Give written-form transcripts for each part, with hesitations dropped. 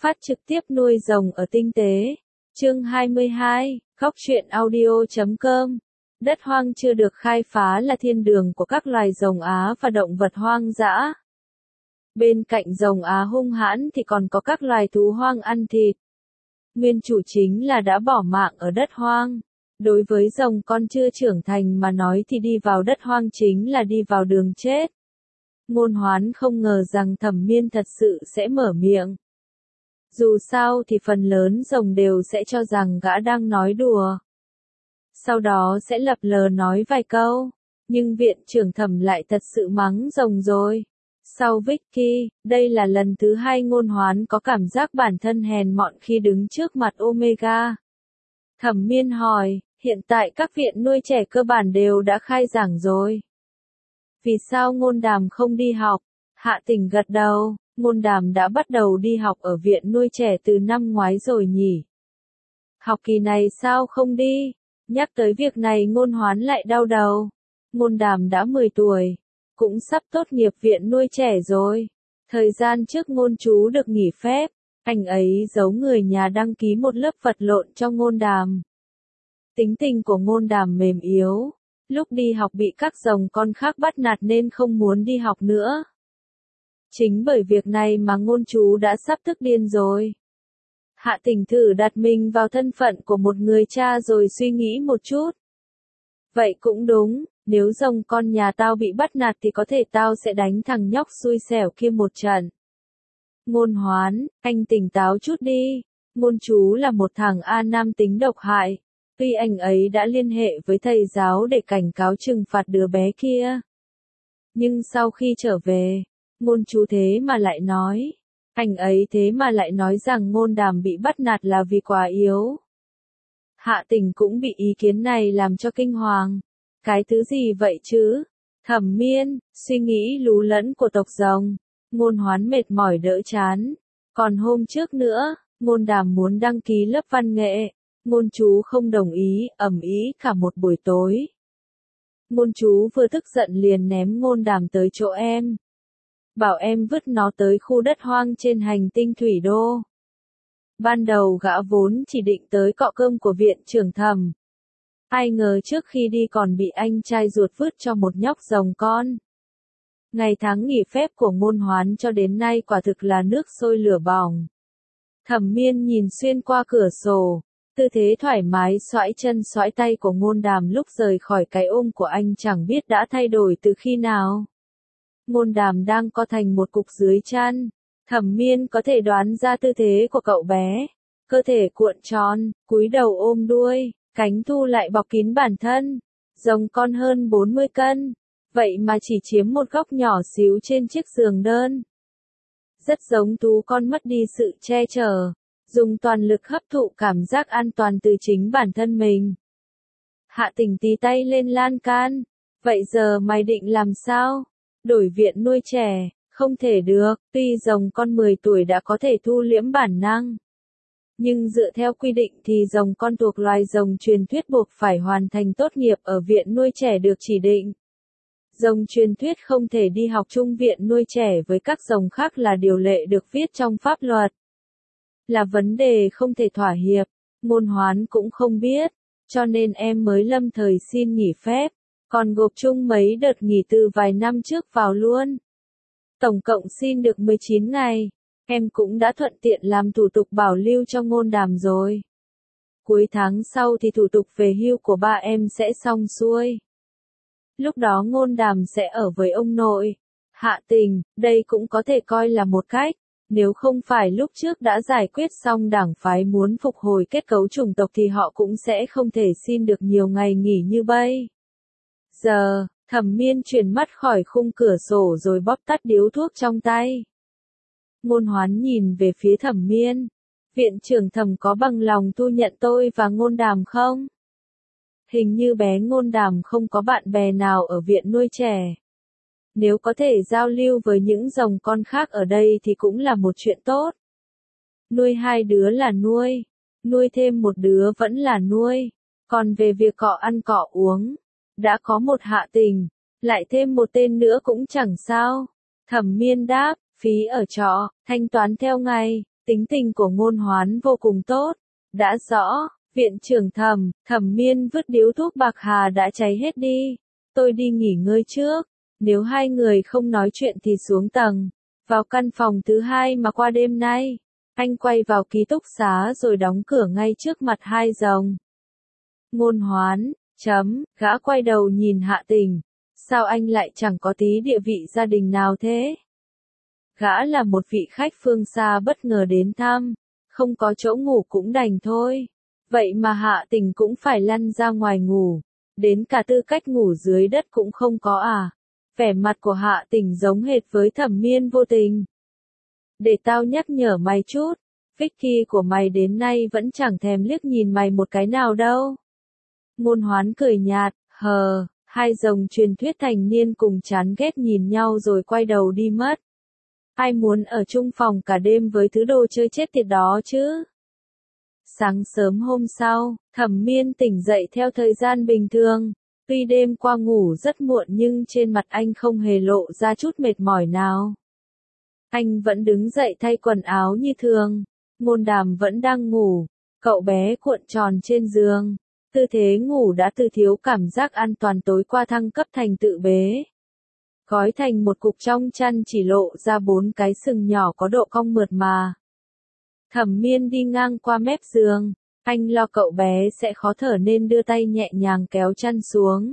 Phát trực tiếp nuôi rồng ở tinh tế. Chương 22, Góc truyện audio.com. Đất hoang chưa được khai phá là thiên đường của các loài rồng Á và động vật hoang dã. Bên cạnh rồng Á hung hãn thì còn có các loài thú hoang ăn thịt. Nguyên chủ chính là đã bỏ mạng ở đất hoang. Đối với rồng con chưa trưởng thành mà nói thì đi vào đất hoang chính là đi vào đường chết. Ngôn Hoán không ngờ rằng Thẩm Miên thật sự sẽ mở miệng. Dù sao thì phần lớn rồng đều sẽ cho rằng gã đang nói đùa. Sau đó sẽ lập lờ nói vài câu. Nhưng viện trưởng Thẩm lại thật sự mắng rồng rồi. Sau Vicky, đây là lần thứ hai Ngôn Hoán có cảm giác bản thân hèn mọn khi đứng trước mặt Omega. Thẩm Miên hỏi, hiện tại các viện nuôi trẻ cơ bản đều đã khai giảng rồi. Vì sao Ngôn Đàm không đi học? Hạ Tình gật đầu, Ngôn Đàm đã bắt đầu đi học ở viện nuôi trẻ từ năm ngoái rồi nhỉ? Học kỳ này sao không đi? Nhắc tới việc này Ngôn Hoán lại đau đầu. Ngôn Đàm đã 10 tuổi, cũng sắp tốt nghiệp viện nuôi trẻ rồi. Thời gian trước Ngôn Chú được nghỉ phép, anh ấy giấu người nhà đăng ký một lớp vật lộn cho Ngôn Đàm. Tính tình của Ngôn Đàm mềm yếu, lúc đi học bị các rồng con khác bắt nạt nên không muốn đi học nữa. Chính bởi việc này mà Ngôn Chú đã sắp tức điên rồi. Hạ Tình thử đặt mình vào thân phận của một người cha rồi suy nghĩ một chút. Vậy cũng đúng, nếu rồng con nhà tao bị bắt nạt thì có thể tao sẽ đánh thằng nhóc xui xẻo kia một trận. Ngôn Hoán, anh tỉnh táo chút đi. Ngôn Chú là một thằng A nam tính độc hại. Tuy anh ấy đã liên hệ với thầy giáo để cảnh cáo trừng phạt đứa bé kia. Nhưng sau khi trở về, Ngôn Chú thế mà lại nói. Anh ấy thế mà lại nói rằng Ngôn Đàm bị bắt nạt là vì quá yếu. Hạ Tình cũng bị ý kiến này làm cho kinh hoàng. Cái thứ gì vậy chứ? Thẩm Miên, suy nghĩ lú lẫn của tộc rồng. Ngôn Hoán mệt mỏi đỡ chán. Còn hôm trước nữa, Ngôn Đàm muốn đăng ký lớp văn nghệ. Ngôn Chú không đồng ý, ầm ĩ cả một buổi tối. Ngôn Chú vừa tức giận liền ném Ngôn Đàm tới chỗ em. Bảo em vứt nó tới khu đất hoang trên hành tinh Thủy Đô. Ban đầu gã vốn chỉ định tới cọ cơm của viện trưởng Thẩm. Ai ngờ trước khi đi còn bị anh trai ruột vứt cho một nhóc rồng con. Ngày tháng nghỉ phép của Ngôn Hoán cho đến nay quả thực là nước sôi lửa bỏng. Thẩm Miên nhìn xuyên qua cửa sổ. Tư thế thoải mái xoãi chân xoãi tay của Ngôn Đàm lúc rời khỏi cái ôm của anh chẳng biết đã thay đổi từ khi nào. Ngôn Đàm đang co thành một cục dưới chăn. Thẩm Miên có thể đoán ra tư thế của cậu bé. Cơ thể cuộn tròn, cúi đầu ôm đuôi, cánh thu lại bọc kín bản thân. Rồng con hơn 40 cân. Vậy mà chỉ chiếm một góc nhỏ xíu trên chiếc giường đơn. Rất giống thú con mất đi sự che chở. Dùng toàn lực hấp thụ cảm giác an toàn từ chính bản thân mình. Hạ Tình tí tay lên lan can. Vậy giờ mày định làm sao? Đổi viện nuôi trẻ, không thể được, tuy rồng con 10 tuổi đã có thể thu liễm bản năng. Nhưng dựa theo quy định thì rồng con thuộc loài rồng truyền thuyết buộc phải hoàn thành tốt nghiệp ở viện nuôi trẻ được chỉ định. Rồng truyền thuyết không thể đi học chung viện nuôi trẻ với các rồng khác là điều lệ được viết trong pháp luật. Là vấn đề không thể thỏa hiệp, Ngôn Hoán cũng không biết, cho nên em mới lâm thời xin nghỉ phép, còn gộp chung mấy đợt nghỉ từ vài năm trước vào luôn. Tổng cộng xin được 19 ngày, em cũng đã thuận tiện làm thủ tục bảo lưu cho Ngôn Đàm rồi. Cuối tháng sau thì thủ tục về hưu của ba em sẽ xong xuôi. Lúc đó Ngôn Đàm sẽ ở với ông nội. Hạ Tình, đây cũng có thể coi là một cách. Nếu không phải lúc trước đã giải quyết xong đảng phái muốn phục hồi kết cấu chủng tộc thì họ cũng sẽ không thể xin được nhiều ngày nghỉ như bây giờ. Thẩm Miên chuyển mắt khỏi khung cửa sổ rồi bóp tắt điếu thuốc trong tay. Ngôn Hoán nhìn về phía Thẩm Miên. Viện trưởng Thẩm có bằng lòng thu nhận tôi và Ngôn Đàm không? Hình như bé Ngôn Đàm không có bạn bè nào ở viện nuôi trẻ. Nếu có thể giao lưu với những rồng con khác ở đây thì cũng là một chuyện tốt. Nuôi 2 đứa là nuôi thêm một đứa vẫn là nuôi. Còn về việc cọ ăn cọ uống, đã có một Hạ Tình, lại thêm một tên nữa cũng chẳng sao. Thẩm Miên đáp, phí ở trọ, thanh toán theo ngày, Tính tình của Ngôn Hoán vô cùng tốt. Đã rõ, viện trưởng Thẩm Miên vứt điếu thuốc bạc hà đã cháy hết đi. Tôi đi nghỉ ngơi trước. Nếu hai người không nói chuyện thì xuống tầng. Vào căn phòng thứ hai mà qua đêm nay. Anh quay vào ký túc xá rồi đóng cửa ngay trước mặt hai rồng. Ngôn Hoán, gã quay đầu nhìn Hạ Tình. Sao anh lại chẳng có tí địa vị gia đình nào thế? Gã là một vị khách phương xa bất ngờ đến thăm. Không có chỗ ngủ cũng đành thôi. Vậy mà Hạ Tình cũng phải lăn ra ngoài ngủ. Đến cả tư cách ngủ dưới đất cũng không có à? Vẻ mặt của Hạ Tình giống hệt với Thẩm Miên vô tình. Để tao nhắc nhở mày chút. Vicky của mày đến nay vẫn chẳng thèm liếc nhìn mày một cái nào đâu. Ngôn Hoán cười nhạt, hai rồng truyền thuyết thành niên cùng chán ghét nhìn nhau rồi quay đầu đi mất. Ai muốn ở chung phòng cả đêm với thứ đồ chơi chết tiệt đó chứ? Sáng sớm hôm sau, Thẩm Miên tỉnh dậy theo thời gian bình thường. Tuy đêm qua ngủ rất muộn nhưng trên mặt anh không hề lộ ra chút mệt mỏi nào. Anh vẫn đứng dậy thay quần áo như thường. Ngôn Đàm vẫn đang ngủ. Cậu bé cuộn tròn trên giường. Tư thế ngủ đã từ thiếu cảm giác an toàn tối qua thăng cấp thành tự bế. Gói thành một cục trong chăn chỉ lộ ra 4 cái sừng nhỏ có độ cong mượt mà. Thẩm Miên đi ngang qua mép giường. Anh lo cậu bé sẽ khó thở nên đưa tay nhẹ nhàng kéo chăn xuống.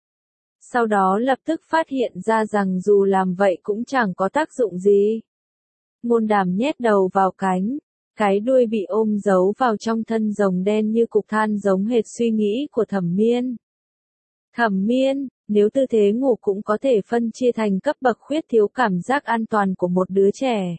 Sau đó lập tức phát hiện ra rằng dù làm vậy cũng chẳng có tác dụng gì. Ngôn Đàm nhét đầu vào cánh. Cái đuôi bị ôm giấu vào trong thân rồng đen như cục than giống hệt suy nghĩ của Thẩm Miên. Thẩm Miên, nếu tư thế ngủ cũng có thể phân chia thành cấp bậc khuyết thiếu cảm giác an toàn của một đứa trẻ.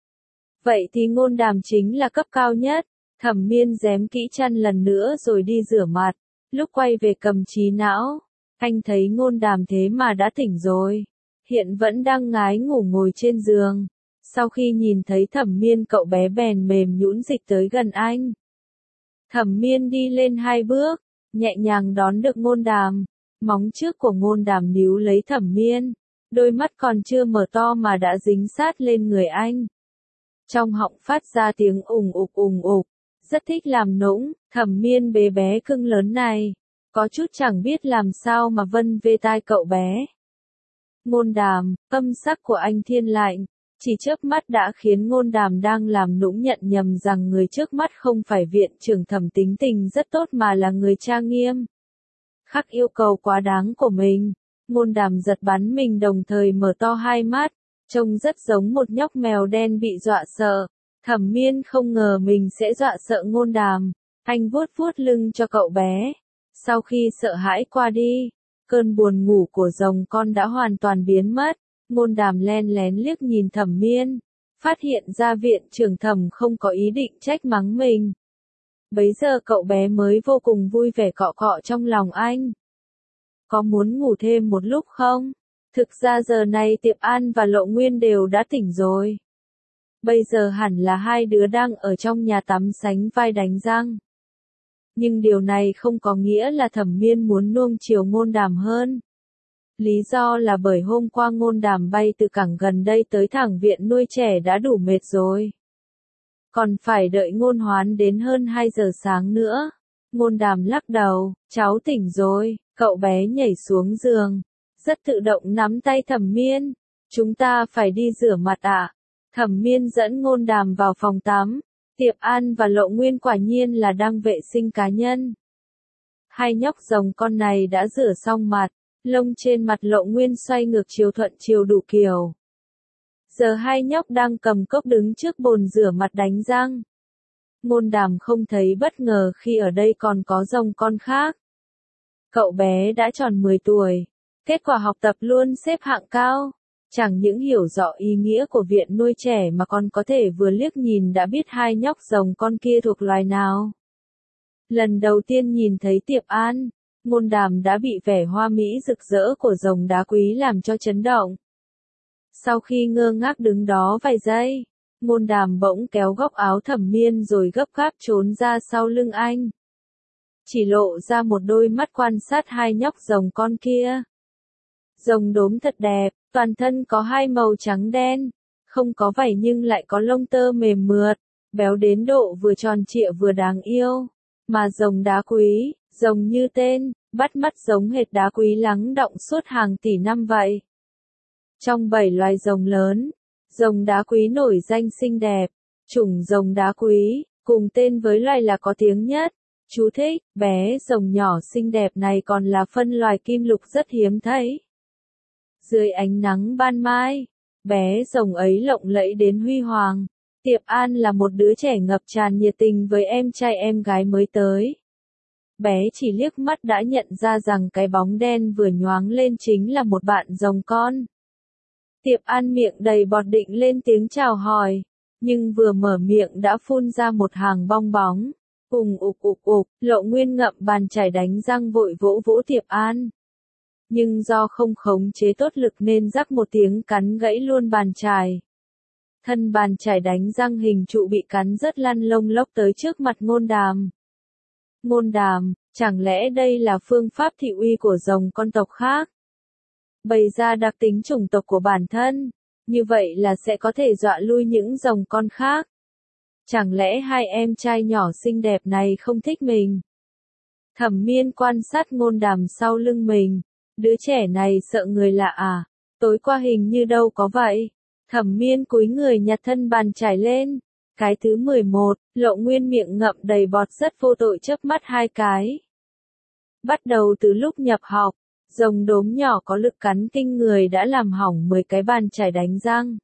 Vậy thì Ngôn Đàm chính là cấp cao nhất. Thẩm Miên rém kỹ chăn lần nữa rồi đi rửa mặt. Lúc quay về cầm trí não, anh thấy Ngôn Đàm thế mà đã tỉnh rồi. Hiện vẫn đang ngái ngủ ngồi trên giường. Sau khi nhìn thấy Thẩm Miên cậu bé bèn mềm nhũn dịch tới gần anh. Thẩm Miên đi lên 2 bước, nhẹ nhàng đón được Ngôn Đàm. Móng trước của Ngôn Đàm níu lấy Thẩm Miên. Đôi mắt còn chưa mở to mà đã dính sát lên người anh. Trong họng phát ra tiếng ùng ục. Rất thích làm nũng, Thẩm Miên bế bé cưng lớn này. Có chút chẳng biết làm sao mà vân về tai cậu bé. Ngôn Đàm, âm sắc của anh thiên lạnh. Chỉ chớp mắt đã khiến Ngôn Đàm đang làm nũng nhận nhầm rằng người trước mắt không phải viện trưởng Thẩm tính tình rất tốt mà là người trang nghiêm. Khắc yêu cầu quá đáng của mình. Ngôn Đàm giật bắn mình đồng thời mở to hai mắt. Trông rất giống một nhóc mèo đen bị dọa sợ. Thẩm Miên không ngờ mình sẽ dọa sợ Ngôn Đàm. Anh vuốt vuốt lưng cho cậu bé. Sau khi sợ hãi qua đi, cơn buồn ngủ của rồng con đã hoàn toàn biến mất. Ngôn Đàm len lén liếc nhìn Thẩm Miên. Phát hiện ra viện trưởng Thẩm không có ý định trách mắng mình. Bấy giờ cậu bé mới vô cùng vui vẻ cọ cọ trong lòng anh. Có muốn ngủ thêm một lúc không? Thực ra giờ này Tiệp An và Lộ Nguyên đều đã tỉnh rồi. Bây giờ hẳn là hai đứa đang ở trong nhà tắm sánh vai đánh răng. Nhưng điều này không có nghĩa là Thẩm Miên muốn nuông chiều Ngôn Đàm hơn. Lý do là bởi hôm qua Ngôn Đàm bay từ cảng gần đây tới thẳng viện nuôi trẻ đã đủ mệt rồi. Còn phải đợi Ngôn Hoán đến hơn 2 giờ sáng nữa. Ngôn Đàm lắc đầu, cháu tỉnh rồi, cậu bé nhảy xuống giường. Rất tự động nắm tay Thẩm Miên. Chúng ta phải đi rửa mặt ạ. Thẩm Miên dẫn Ngôn Đàm vào phòng tắm. Tiệp An và Lộ Nguyên quả nhiên là đang vệ sinh cá nhân. Hai nhóc rồng con này đã rửa xong mặt. Lông trên mặt Lộ Nguyên xoay ngược chiều thuận chiều đủ kiểu. Giờ hai nhóc đang cầm cốc đứng trước bồn rửa mặt đánh răng. Ngôn Đàm không thấy bất ngờ khi ở đây còn có rồng con khác. Cậu bé đã tròn 10 tuổi. Kết quả học tập luôn xếp hạng cao. Chẳng những hiểu rõ ý nghĩa của viện nuôi trẻ mà còn có thể vừa liếc nhìn đã biết hai nhóc rồng con kia thuộc loài nào. Lần đầu tiên nhìn thấy Tiệp An, Ngôn Đàm đã bị vẻ hoa mỹ rực rỡ của rồng đá quý làm cho chấn động. Sau khi ngơ ngác đứng đó vài giây, Ngôn Đàm bỗng kéo góc áo Thẩm Miên rồi gấp gáp trốn ra sau lưng anh. Chỉ lộ ra một đôi mắt quan sát hai nhóc rồng con kia. Rồng đốm thật đẹp, toàn thân có hai màu trắng đen, không có vảy nhưng lại có lông tơ mềm mượt, béo đến độ vừa tròn trịa vừa đáng yêu. Mà rồng đá quý, rồng như tên, bắt mắt giống hệt đá quý lắng đọng suốt hàng tỷ năm vậy. Trong 7 loài rồng lớn, rồng đá quý nổi danh xinh đẹp, chủng rồng đá quý, cùng tên với loài là có tiếng nhất. Chú thích, bé rồng nhỏ xinh đẹp này còn là phân loài kim lục rất hiếm thấy. Dưới ánh nắng ban mai, bé rồng ấy lộng lẫy đến huy hoàng. Tiệp An là một đứa trẻ ngập tràn nhiệt tình với em trai em gái mới tới. Bé chỉ liếc mắt đã nhận ra rằng cái bóng đen vừa nhoáng lên chính là một bạn rồng con. Tiệp An miệng đầy bọt định lên tiếng chào hỏi, nhưng vừa mở miệng đã phun ra một hàng bong bóng. Lộ Nguyên ngậm bàn chải đánh răng vội vỗ vỗ Tiệp An. Nhưng do không khống chế tốt lực nên rắc một tiếng cắn gãy luôn bàn chải. Thân bàn chải đánh răng hình trụ bị cắn rớt lăn lông lốc tới trước mặt Ngôn Đàm. Ngôn Đàm, chẳng lẽ đây là phương pháp thị uy của rồng con tộc khác? Bày ra đặc tính chủng tộc của bản thân, như vậy là sẽ có thể dọa lui những rồng con khác. Chẳng lẽ hai em trai nhỏ xinh đẹp này không thích mình? Thẩm Miên quan sát Ngôn Đàm sau lưng mình, đứa trẻ này sợ người lạ à? Tối qua hình như đâu có vậy. Thẩm Miên cúi người nhặt thân bàn chải lên. Cái thứ 11, Lộ Nguyên miệng ngậm đầy bọt rất vô tội chớp mắt hai cái. Bắt đầu từ lúc nhập học, rồng đốm nhỏ có lực cắn kinh người đã làm hỏng 10 cái bàn chải đánh răng,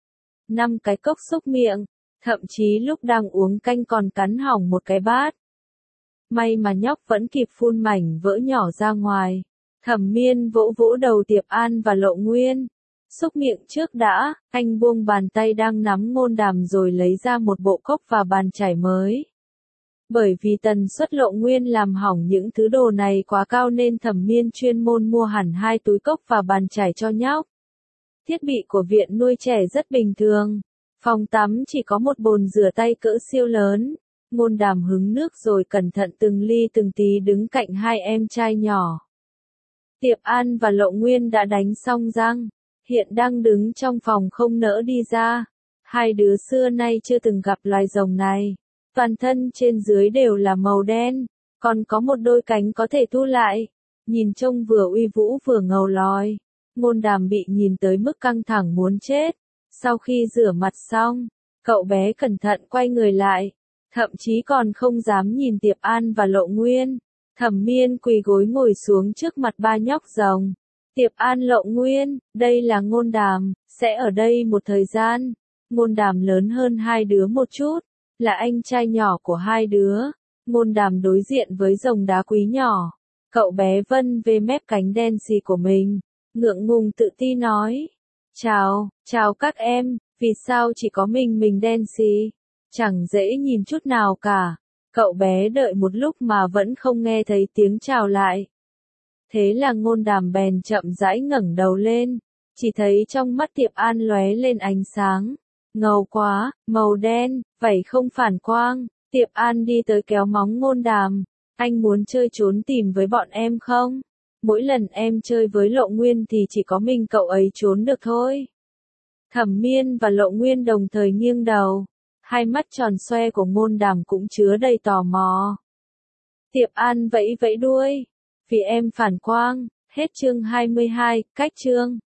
5 cái cốc xúc miệng, thậm chí lúc đang uống canh còn cắn hỏng một cái bát. May mà nhóc vẫn kịp phun mảnh vỡ nhỏ ra ngoài. Thẩm Miên vỗ vỗ đầu Tiệp An và Lộ Nguyên. Xúc miệng trước đã, anh buông bàn tay đang nắm Ngôn Đàm rồi lấy ra một bộ cốc và bàn chải mới. Bởi vì tần suất Lộ Nguyên làm hỏng những thứ đồ này quá cao nên Thẩm Miên chuyên môn mua hẳn 2 túi cốc và bàn chải cho nhóc. Thiết bị của viện nuôi trẻ rất bình thường. Phòng tắm chỉ có một bồn rửa tay cỡ siêu lớn. Ngôn Đàm hứng nước rồi cẩn thận từng ly từng tí đứng cạnh hai em trai nhỏ. Tiệp An và Lộ Nguyên đã đánh xong răng, hiện đang đứng trong phòng không nỡ đi ra. Hai đứa xưa nay chưa từng gặp loài rồng này. Toàn thân trên dưới đều là màu đen, còn có một đôi cánh có thể thu lại. Nhìn trông vừa uy vũ vừa ngầu lòi. Ngôn Đàm bị nhìn tới mức căng thẳng muốn chết. Sau khi rửa mặt xong, cậu bé cẩn thận quay người lại. Thậm chí còn không dám nhìn Tiệp An và Lộ Nguyên. Thẩm Miên quỳ gối ngồi xuống trước mặt ba nhóc rồng. Tiệp An, Lộ Nguyên, đây là Ngôn Đàm, sẽ ở đây một thời gian. Ngôn Đàm lớn hơn hai đứa một chút, là anh trai nhỏ của hai đứa. Ngôn Đàm đối diện với rồng đá quý nhỏ. Cậu bé vân về mép cánh đen xì của mình, ngượng ngùng tự ti nói. Chào các em, vì sao chỉ có mình đen xì? Chẳng dễ nhìn chút nào cả. Cậu bé đợi một lúc mà vẫn không nghe thấy tiếng chào lại. Thế là Ngôn Đàm bèn chậm rãi ngẩng đầu lên, chỉ thấy trong mắt Tiệp An lóe lên ánh sáng. Ngầu quá, màu đen, vảy không phản quang. Tiệp An đi tới kéo móng Ngôn Đàm. Anh muốn chơi trốn tìm với bọn em không? Mỗi lần em chơi với Lộ Nguyên thì chỉ có mình cậu ấy trốn được thôi. Thẩm Miên và Lộ Nguyên đồng thời nghiêng đầu. Hai mắt tròn xoe của Ngôn Đàm cũng chứa đầy tò mò. Tiệp An vẫy vẫy đuôi. Vì em phản quang. Hết chương 22, cách chương.